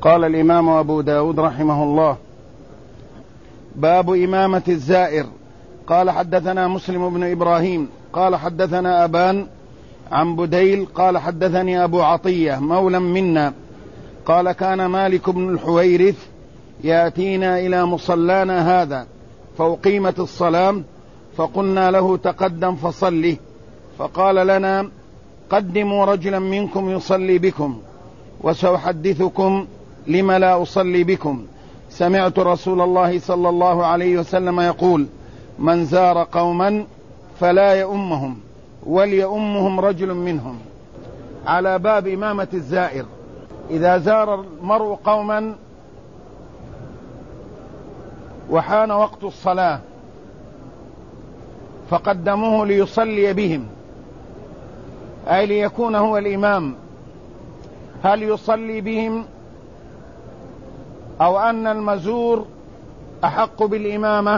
قال الإمام أبو داود رحمه الله: باب إمامة الزائر. قال حدثنا مسلم بن إبراهيم قال حدثنا أبان عن بديل قال حدثني أبو عطية مولى منا قال: كان مالك بن الحويرث يأتينا إلى مصلانا هذا فأقيمت الصلاة فقلنا له: تقدم فصله. فقال لنا: قدموا رجلا منكم يصلي بكم وسأحدثكم لم لا أصلي بكم. سمعت رسول الله صلى الله عليه وسلم يقول: من زار قوما فلا يؤمهم وليؤمهم رجل منهم. على باب إمامة الزائر. إذا زار المرء قوما وحان وقت الصلاة فقدموه ليصلي بهم، أي ليكون هو الإمام، هل يصلي بهم أو أن المزور أحق بالإمامة؟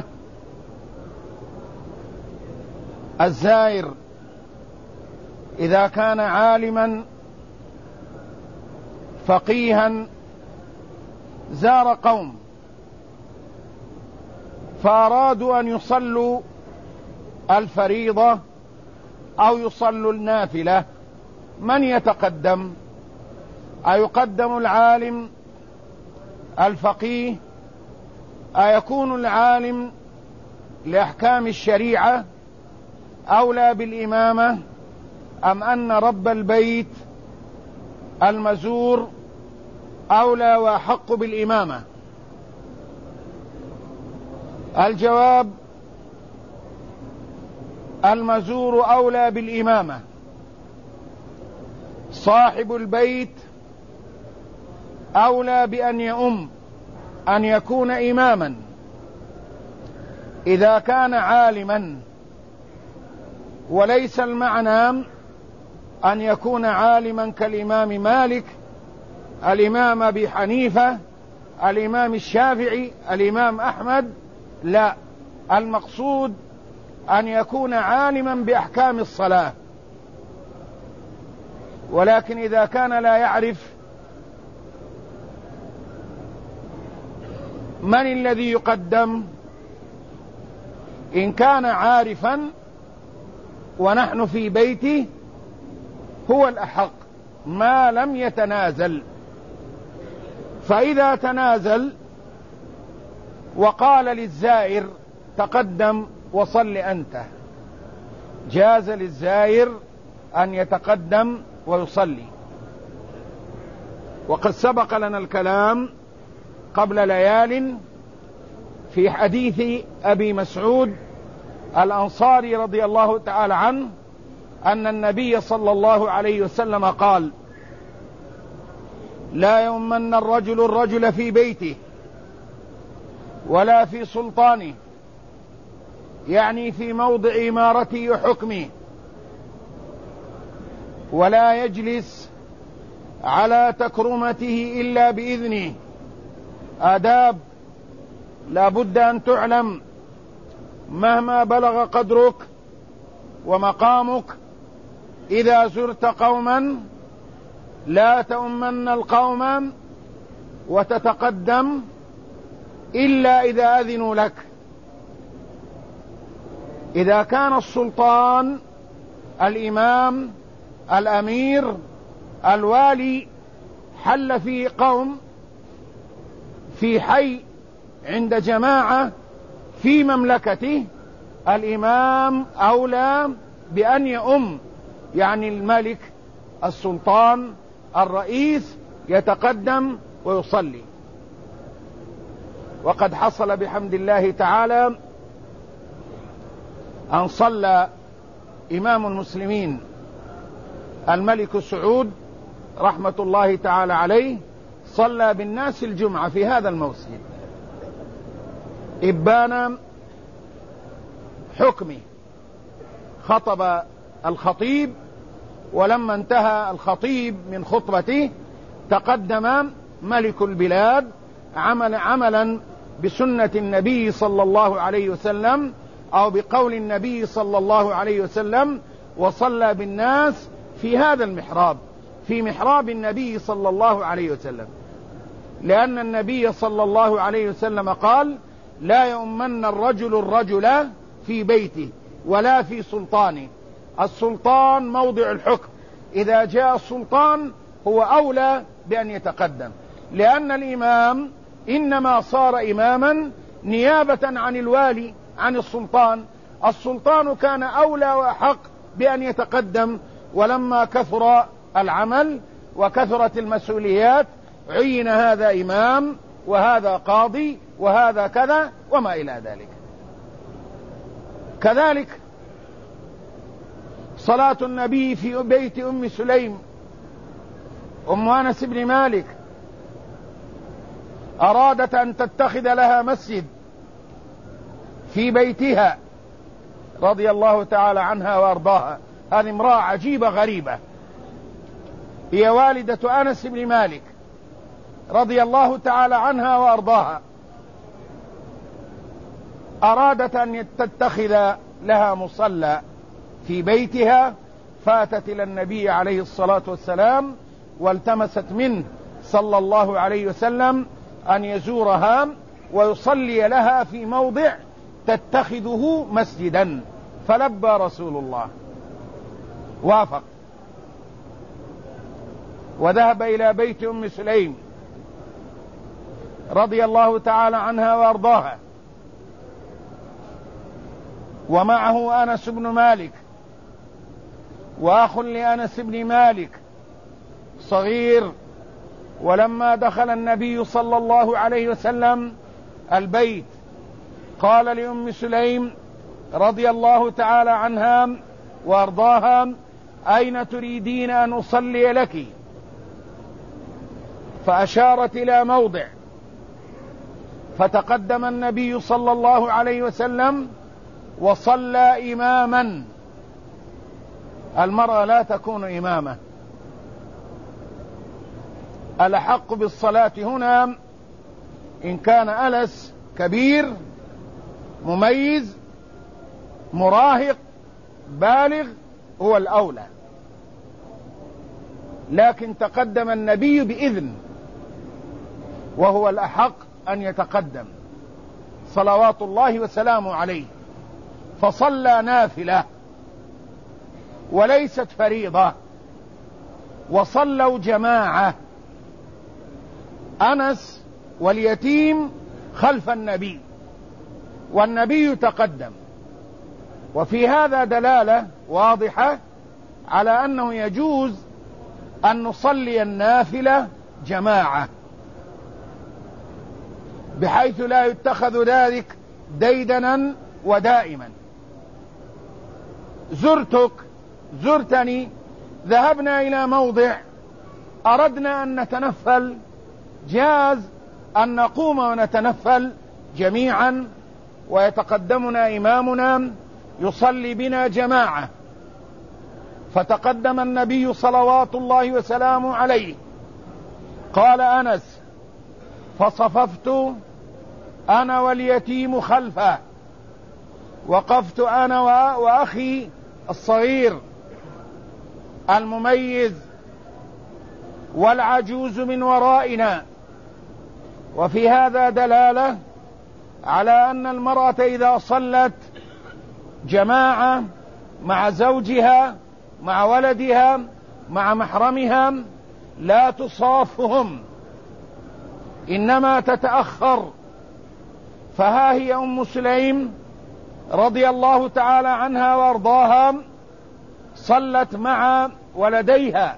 الزائر إذا كان عالما فقيها زار قوم فأرادوا أن يصلوا الفريضة أو يصلوا النافلة، من يتقدم؟ أيقدم العالم الفقيه؟ أيكون العالم لأحكام الشريعة أولى بالإمامة، أم أن رب البيت المزور أولى وأحق بالإمامة؟ الجواب: المزور أولى بالإمامة. صاحب البيت أولى بأن يؤم، أن يكون إماما إذا كان عالما، وليس المعنى أن يكون عالما كالإمام مالك، الإمام أبي حنيفة، الإمام الشافعي، الإمام أحمد، لا، المقصود أن يكون عالما بأحكام الصلاة. ولكن إذا كان لا يعرف من الذي يقدم، إن كان عارفا ونحن في بيته هو الأحق ما لم يتنازل. فإذا تنازل وقال للزائر: تقدم وصل أنت، جاز للزائر أن يتقدم ويصلي. وقد سبق لنا الكلام قبل ليال في حديث أبي مسعود الأنصاري رضي الله تعالى عنه أن النبي صلى الله عليه وسلم قال: لا يؤمن الرجل في بيته ولا في سلطانه، يعني في موضع إمارته وحكمه، ولا يجلس على تكرمته إلا بإذنه. آداب لا بد أن تعلم مهما بلغ قدرك ومقامك. إذا زرت قوما لا تؤمن القوم وتتقدم إلا إذا أذنوا لك. إذا كان السلطان، الإمام، الأمير، الوالي حل في قوم، في حي، عند جماعة في مملكته، الإمام أولى بأن يؤم، يعني الملك، السلطان، الرئيس يتقدم ويصلي. وقد حصل بحمد الله تعالى أن صلى إمام المسلمين الملك سعود رحمة الله تعالى عليه، صلى بالناس الجمعة في هذا المسجد إبان حكمه. خطب الخطيب، ولما انتهى الخطيب من خطبته تقدم ملك البلاد عملا بسنة النبي صلى الله عليه وسلم أو بقول النبي صلى الله عليه وسلم، وصلى بالناس في هذا المحراب، في محراب النبي صلى الله عليه وسلم. لأن النبي صلى الله عليه وسلم قال: لا يؤمن الرجل في بيته ولا في سلطانه. السلطان موضع الحكم، إذا جاء السلطان هو أولى بأن يتقدم، لأن الإمام إنما صار إماما نيابة عن الوالي عن السلطان. السلطان كان أولى وأحق بأن يتقدم، ولما كثر العمل وكثرت المسؤوليات عين هذا إمام وهذا قاضي وهذا كذا وما إلى ذلك. كذلك صلاة النبي في بيت أم سليم أم أنس بن مالك أرادت أن تتخذ لها مسجد في بيتها رضي الله تعالى عنها وأرضاها. هذه امرأة عجيبة غريبة، هي والدة أنس بن مالك رضي الله تعالى عنها وأرضاها، أرادت أن تتخذ لها مصلى في بيتها، فاتت إلى النبي عليه الصلاة والسلام والتمست منه صلى الله عليه وسلم أن يزورها ويصلي لها في موضع تتخذه مسجدا، فلبى رسول الله، وافق وذهب إلى بيت أم سليم رضي الله تعالى عنها وأرضاها، ومعه أنس بن مالك وأخ لأنس بن مالك صغير. ولما دخل النبي صلى الله عليه وسلم البيت قال لأم سليم رضي الله تعالى عنها وأرضاها: أين تريدين أن أصلي لك؟ فأشارت إلى موضع، فتقدم النبي صلى الله عليه وسلم وصلى إماما. المرأة لا تكون إمامة، الأحق بالصلاة هنا إن كان ألس كبير مميز مراهق بالغ هو الأولى، لكن تقدم النبي بإذن وهو الأحق أن يتقدم صلوات الله وسلامه عليه، فصلى نافلة وليست فريضة، وصلوا جماعة، أنس واليتيم خلف النبي والنبي تقدم. وفي هذا دلالة واضحة على أنه يجوز أن نصلي النافلة جماعة، بحيث لا يتخذ ذلك ديدنا ودائما. زرتني، ذهبنا إلى موضع أردنا أن نتنفل، جاز أن نقوم ونتنفل جميعا ويتقدمنا إمامنا يصلي بنا جماعة. فتقدم النبي صلوات الله وسلامه عليه، قال أنس: فصففت أنا واليتيم خلفه، وقفت أنا وأخي الصغير المميز والعجوز من ورائنا. وفي هذا دلالة على أن المرأة إذا صلت جماعة مع زوجها مع ولدها مع محرمها لا تصافهم، إنما تتأخر. فها هي أم سليم رضي الله تعالى عنها وأرضاها صلت مع ولديها،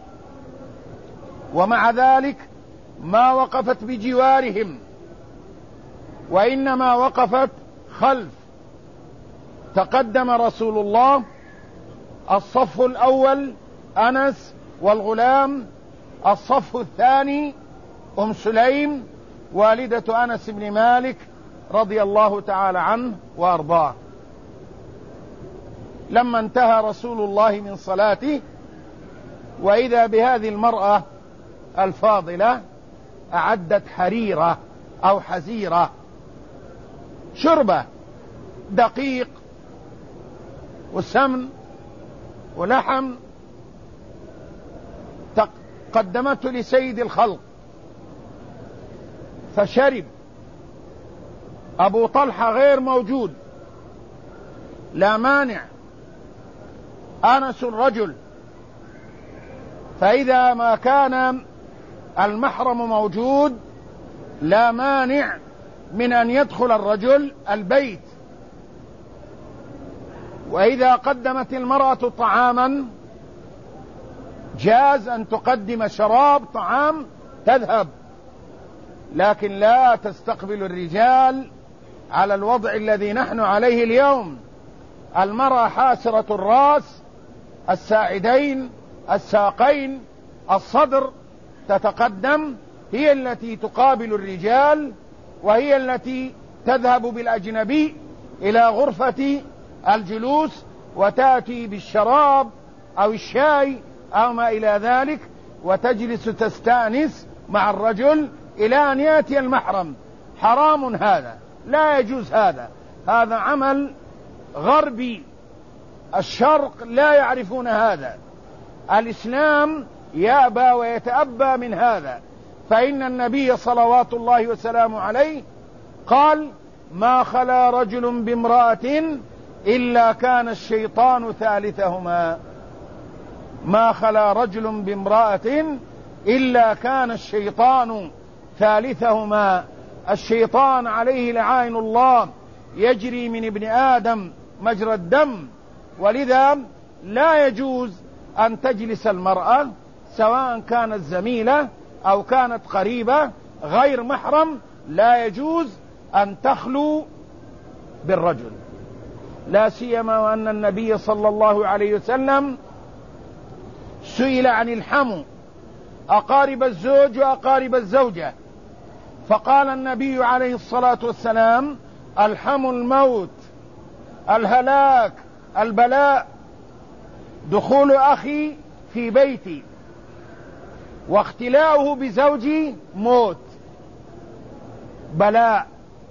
ومع ذلك ما وقفت بجوارهم وإنما وقفت خلف. تقدم رسول الله، الصف الأول أنس والغلام، الصف الثاني أم سليم والدة أنس بن مالك رضي الله تعالى عنه وأرضاه. لما انتهى رسول الله من صلاته وإذا بهذه المرأة الفاضلة أعدت حريرة أو حزيرة، شربة دقيق وسمن ولحم، قدمته لسيد الخلق فشرب، أبو طلحة غير موجود، لا مانع، أنس رجل، فإذا ما كان المحرم موجود لا مانع من أن يدخل الرجل البيت. وإذا قدمت المرأة طعاما جاز أن تقدم شراب طعام تذهب، لكن لا تستقبل الرجال على الوضع الذي نحن عليه اليوم. المرأة حاسرة الرأس، الساعدين، الساقين، الصدر، تتقدم، هي التي تقابل الرجال، وهي التي تذهب بالأجنبي إلى غرفة الجلوس وتأتي بالشراب أو الشاي أو ما إلى ذلك، وتجلس تستأنس مع الرجل إلى أن يأتي المحرم. حرام هذا، لا يجوز هذا، هذا عمل غربي، الشرق لا يعرفون هذا، الإسلام يأبى ويتأبى من هذا. فإن النبي صلوات الله وسلامه عليه قال: ما خلا رجل بامرأة إلا كان الشيطان ثالثهما. ما خلا رجل بامرأة إلا كان الشيطان ثالثهما. الشيطان عليه لعائن الله يجري من ابن آدم مجرى الدم، ولذا لا يجوز أن تجلس المرأة سواء كانت زميلة أو كانت قريبة غير محرم، لا يجوز أن تخلو بالرجل، لا سيما وأن النبي صلى الله عليه وسلم سئل عن الحمو، أقارب الزوج وأقارب الزوجة، فقال النبي عليه الصلاة والسلام: الحمو الموت، الهلاك، البلاء. دخول أخي في بيتي واختلاؤه بزوجي موت، بلاء.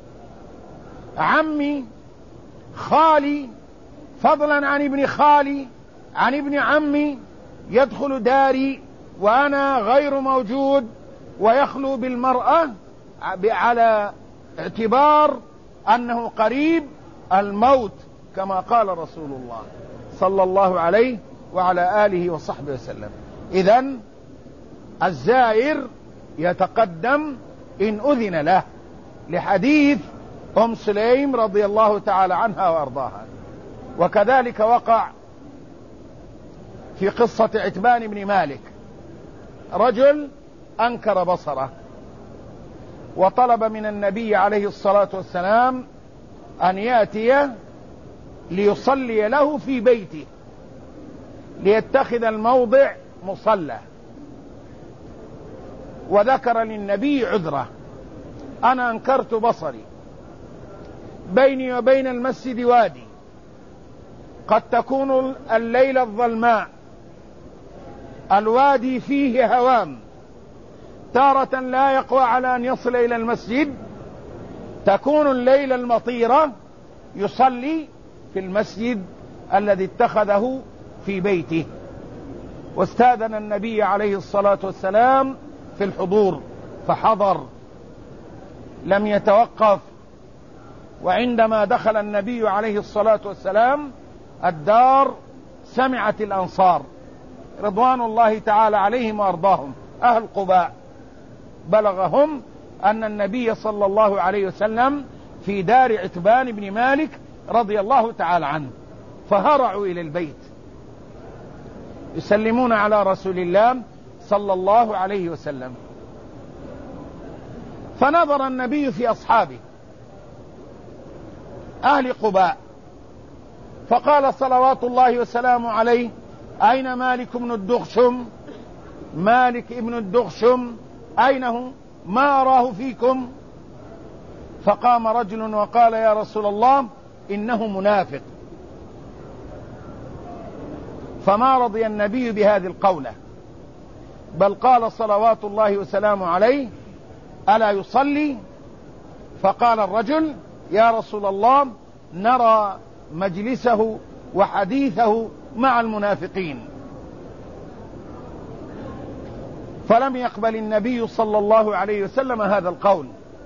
عمي، خالي، فضلا عن ابن خالي، عن ابن عمي، يدخل داري وأنا غير موجود ويخلو بالمرأة على اعتبار أنه قريب الموت، كما قال رسول الله صلى الله عليه وعلى آله وصحبه وسلم. إذن الزائر يتقدم إن أذن له، لحديث أم سليم رضي الله تعالى عنها وأرضاها. وكذلك وقع في قصة عتبان بن مالك، رجل أنكر بصره وطلب من النبي عليه الصلاة والسلام أن يأتي ليصلي له في بيته، ليتخذ الموضع مصلى، وذكر للنبي عذره: أنا أنكرت بصري، بيني وبين المسجد وادي، قد تكون الليلة الظلماء، الوادي فيه هوام، تارة لا يقوى على أن يصل إلى المسجد، تكون الليلة المطيرة يصلي في المسجد الذي اتخذه في بيته. واستأذن النبي عليه الصلاة والسلام في الحضور فحضر، لم يتوقف. وعندما دخل النبي عليه الصلاة والسلام الدار سمعت الأنصار رضوان الله تعالى عليهم وأرضاهم، أهل قباء، بلغهم أن النبي صلى الله عليه وسلم في دار عتبان بن مالك رضي الله تعالى عنه، فهرعوا إلى البيت يسلمون على رسول الله صلى الله عليه وسلم. فنظر النبي في أصحابه أهل قباء فقال صلوات الله وسلامه عليه: أين مالك بن الدغشم؟ مالك ابن الدغشم أين هو؟ ما أراه فيكم. فقام رجل وقال: يا رسول الله إنه منافق. فما رضي النبي بهذه القولة، بل قال صلوات الله وسلامه عليه: ألا يصلي؟ فقال الرجل: يا رسول الله نرى مجلسه وحديثه مع المنافقين. فلم يقبل النبي صلى الله عليه وسلم هذا القول،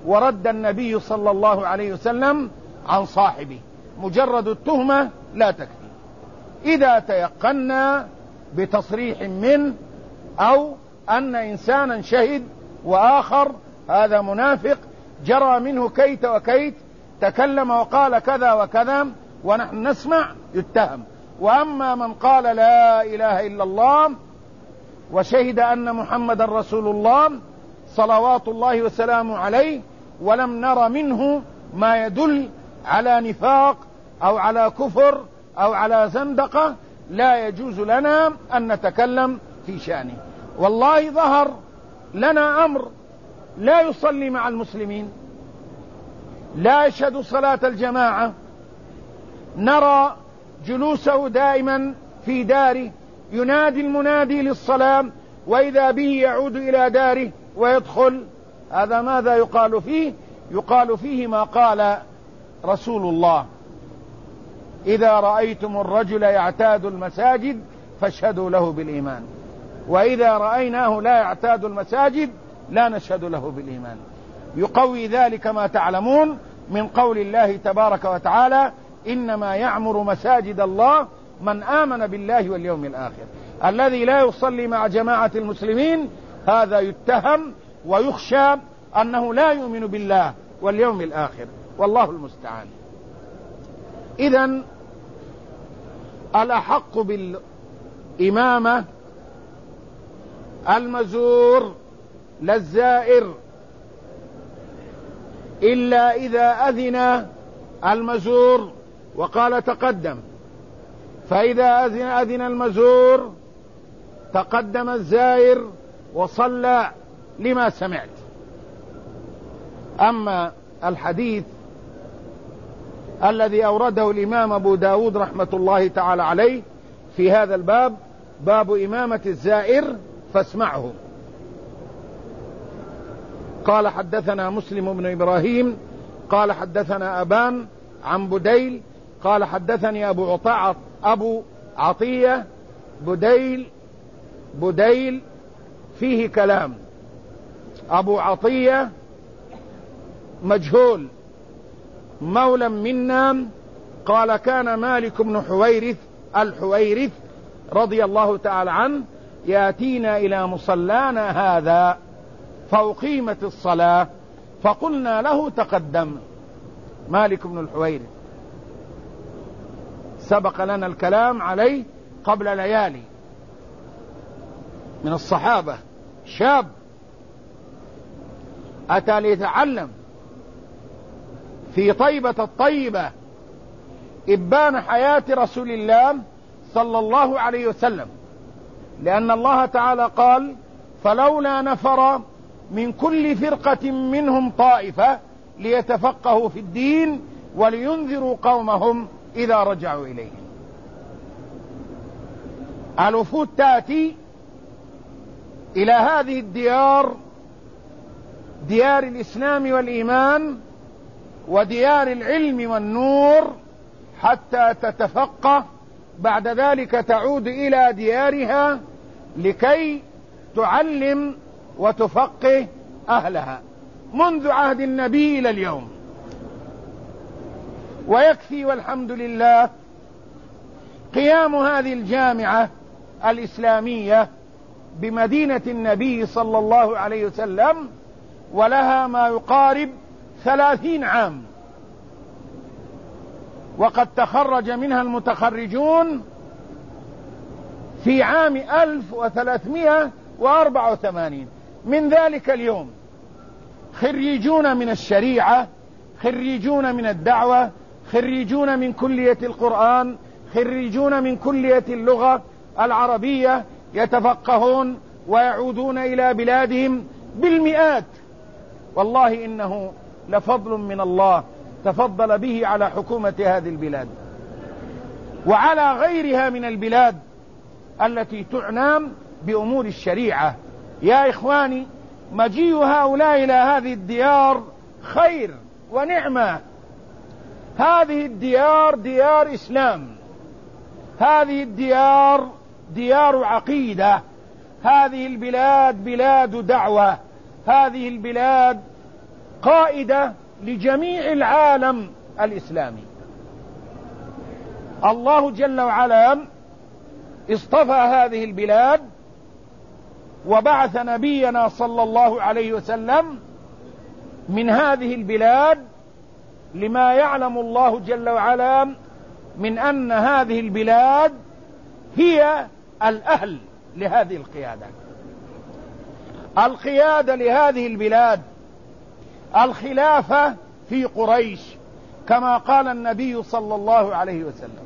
ورد النبي صلى الله عليه وسلم عن صاحبه. مجرد التهمة لا تكفي. إذا تيقنا بتصريح منه أو أن إنسانا شهد وآخر هذا منافق جرى منه كيت وكيت، تكلم وقال كذا وكذا ونحن نسمع، يتهم. وأما من قال لا إله إلا الله وشهد أن محمد رسول الله صلوات الله وسلامه عليه ولم نر منه ما يدل على نفاق أو على كفر أو على زندقة، لا يجوز لنا أن نتكلم في شأنه. والله ظهر لنا أمر، لا يصلي مع المسلمين، لا يشهد صلاة الجماعة، نرى جلوسه دائما في داره، ينادي المنادي للصلاة وإذا به يعود إلى داره ويدخل. هذا ماذا يقال فيه؟ يقال فيه ما قال رسول الله: إذا رأيتم الرجل يعتاد المساجد فاشهدوا له بالإيمان، وإذا رأيناه لا يعتاد المساجد لا نشهد له بالإيمان. يقوي ذلك ما تعلمون من قول الله تبارك وتعالى: إنما يعمر مساجد الله من آمن بالله واليوم الآخر. الذي لا يصلي مع جماعة المسلمين هذا يتهم ويخشى أنه لا يؤمن بالله واليوم الآخر، والله المستعان. إذن الأحق بالإمامة المزور للزائر، إلا إذا أذن المزور وقال تقدم، فإذا أذن المزور تقدم الزائر وصلى لما سمعت. أما الحديث الذي أورده الإمام أبو داود رحمة الله تعالى عليه في هذا الباب، باب إمامة الزائر، فاسمعه. قال: حدثنا مسلم بن إبراهيم قال حدثنا أبان عن بديل قال حدثني أبو عطية. بديل فيه كلام. أبو عطية مجهول، مولى منا. قال: كان مالك بن الحويرث رضي الله تعالى عنه يأتينا إلى مصلانا هذا فأقيمت الصلاة فقلنا له تقدم. مالك بن الحويرث سبق لنا الكلام عليه قبل ليالي، من الصحابة، شاب أتى ليتعلم في طيبة الطيبة إبان حياة رسول الله صلى الله عليه وسلم، لأن الله تعالى قال: فلولا نفر من كل فرقة منهم طائفة ليتفقهوا في الدين ولينذروا قومهم إذا رجعوا إليهم. الوفود تأتي إلى هذه الديار، ديار الإسلام والإيمان وديار العلم والنور، حتى تتفقه، بعد ذلك تعود إلى ديارها لكي تعلم وتفقه أهلها منذ عهد النبي إلى اليوم. ويكفي والحمد لله قيام هذه الجامعة الإسلامية بمدينة النبي صلى الله عليه وسلم، ولها ما يقارب 30 عام، وقد تخرج منها المتخرجون في عام 1384 من ذلك اليوم، خريجون من الشريعة، خريجون من الدعوة، خريجون من كلية القرآن، خريجون من كلية اللغة العربية، يتفقهون ويعودون إلى بلادهم بالمئات. والله إنه لفضل من الله تفضل به على حكومة هذه البلاد وعلى غيرها من البلاد التي تعنى بأمور الشريعة. يا إخواني، مجيء هؤلاء إلى هذه الديار خير ونعمة. هذه الديار ديار إسلام، هذه الديار ديار عقيدة، هذه البلاد بلاد دعوة، هذه البلاد قائدة لجميع العالم الإسلامي. الله جل وعلا اصطفى هذه البلاد وبعث نبينا صلى الله عليه وسلم من هذه البلاد لما يعلم الله جل وعلا من أن هذه البلاد هي الأهل لهذه القيادة لهذه البلاد، الخلافة في قريش كما قال النبي صلى الله عليه وسلم.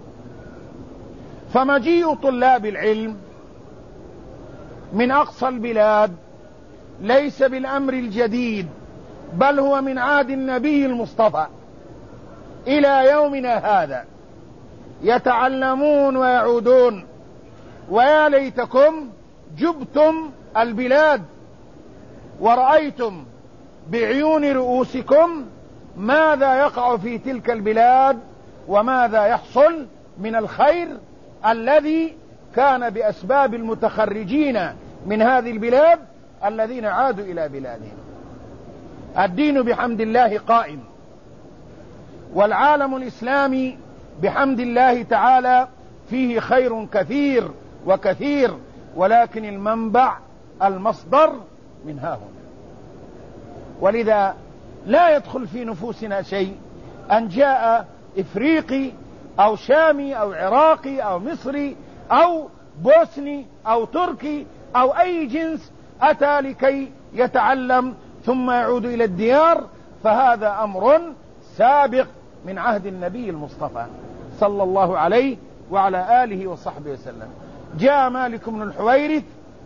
فمجيء طلاب العلم من أقصى البلاد ليس بالأمر الجديد، بل هو من عهد النبي المصطفى إلى يومنا هذا، يتعلمون ويعودون. ويا ليتكم جبتم البلاد ورأيتم بعيون رؤوسكم ماذا يقع في تلك البلاد وماذا يحصل من الخير الذي كان بأسباب المتخرجين من هذه البلاد الذين عادوا إلى بلادهم. الدين بحمد الله قائم، والعالم الإسلامي بحمد الله تعالى فيه خير كثير وكثير، ولكن المصدر من ها هنا. ولذا لا يدخل في نفوسنا شيء أن جاء إفريقي أو شامي أو عراقي أو مصري أو بوسني أو تركي أو أي جنس أتى لكي يتعلم ثم يعود إلى الديار، فهذا أمر سابق من عهد النبي المصطفى صلى الله عليه وعلى آله وصحبه وسلم. جاء مالك بن الحويرث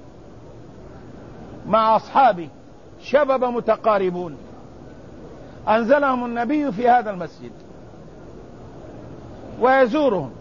مع أصحابه شباب متقاربون، أنزلهم النبي في هذا المسجد ويزورهم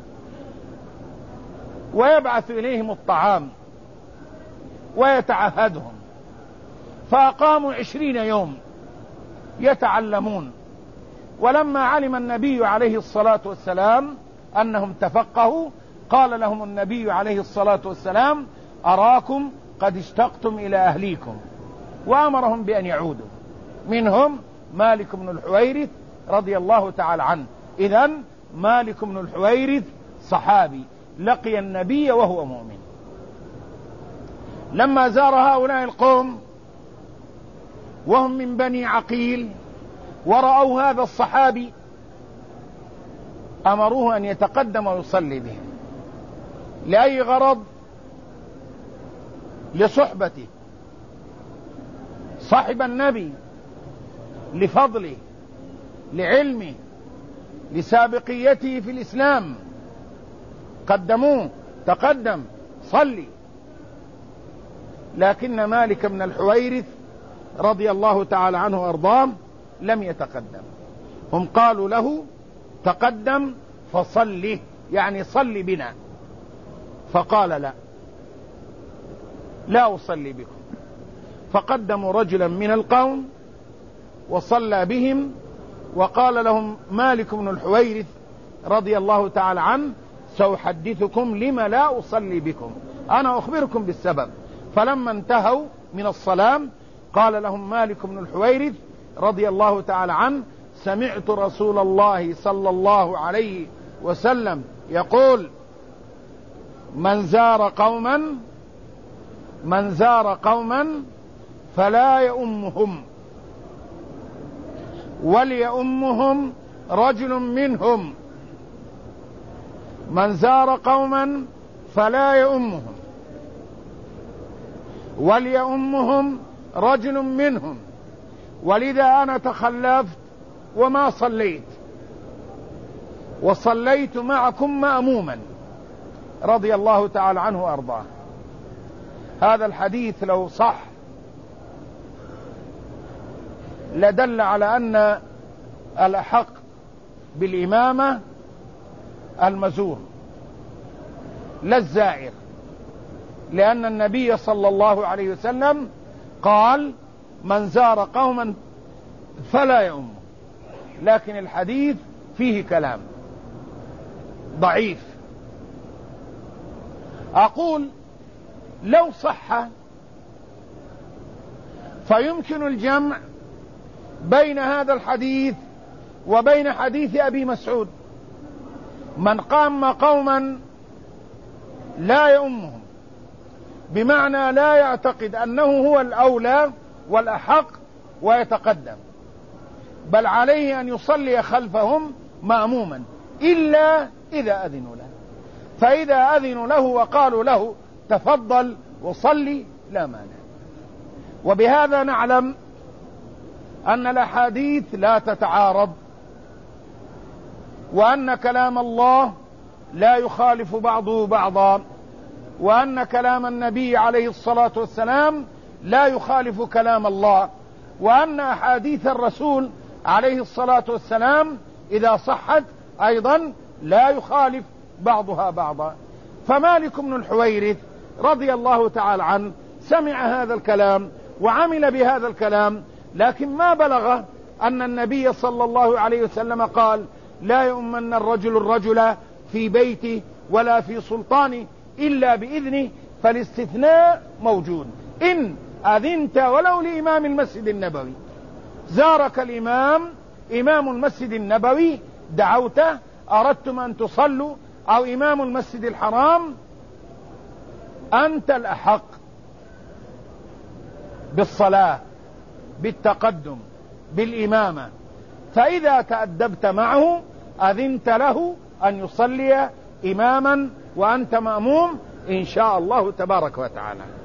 ويبعث إليهم الطعام ويتعهدهم، فأقاموا 20 يوم يتعلمون. ولما علم النبي عليه الصلاة والسلام أنهم تفقهوا قال لهم النبي عليه الصلاة والسلام: أراكم قد اشتقتم إلى أهليكم، وأمرهم بأن يعودوا. منهم مالك بن الحويرث رضي الله تعالى عنه. إذن مالك بن الحويرث صحابي لقي النبي وهو مؤمن. لما زار هؤلاء القوم وهم من بني عقيل ورأوا هذا الصحابي أمروه أن يتقدم ويصلي بهم. لأي غرض؟ لصحبته، صاحب النبي، لفضله، لعلمه، لسابقيته في الإسلام. قدموه: تقدم صلي. لكن مالك بن الحويرث رضي الله تعالى عنه وأرضاه لم يتقدم. هم قالوا له: تقدم فصلي، يعني صلي بنا. فقال: لا أصلي بكم. فقدموا رجلا من القوم وصلى بهم، وقال لهم مالك بن الحويرث رضي الله تعالى عنه: سأحدثكم لما لا أصلي بكم، أنا أخبركم بالسبب. فلما انتهوا من الصلاة قال لهم مالك بن الحويرث رضي الله تعالى عنه: سمعت رسول الله صلى الله عليه وسلم يقول: من زار قوما فلا يؤمهم، وليؤمهم رجل منهم. من زار قوما فلا يؤمهم وليؤمهم رجل منهم. ولذا أنا تخلفت وما صليت، وصليت معكم مأموما، رضي الله تعالى عنه وأرضاه. هذا الحديث لو صح لدل على أن الأحق بالإمامة المزور لا الزائر، لأن النبي صلى الله عليه وسلم قال: من زار قوما فلا يؤم. لكن الحديث فيه كلام ضعيف. أقول لو صح فيمكن الجمع بين هذا الحديث وبين حديث أبي مسعود: من قام قوما لا يؤمهم، بمعنى لا يعتقد أنه هو الأولى والأحق ويتقدم، بل عليه أن يصلي خلفهم مأموما إلا إذا أذنوا له، فإذا أذنوا له وقالوا له تفضل وصلي لا مانع. وبهذا نعلم أن الأحاديث لا تتعارض، وأن كلام الله لا يخالف بعضه بعضا، وأن كلام النبي عليه الصلاة والسلام لا يخالف كلام الله، وأن أحاديث الرسول عليه الصلاة والسلام إذا صحت أيضا لا يخالف بعضها بعضا. فمالك بن الحويرث رضي الله تعالى عنه سمع هذا الكلام وعمل بهذا الكلام، لكن ما بلغ أن النبي صلى الله عليه وسلم قال: لا يؤمن الرجل الرجل في بيته ولا في سلطانه إلا بإذنه، فالاستثناء موجود. إن أذنت ولو لإمام المسجد النبوي، زارك الإمام إمام المسجد النبوي، دعوته، أردتم أن تصلوا، أو إمام المسجد الحرام، أنت الأحق بالصلاة، بالتقدم، بالإمامة. فإذا تأدبت معه أذنت له أن يصلي إماما وأنت مأموم إن شاء الله تبارك وتعالى.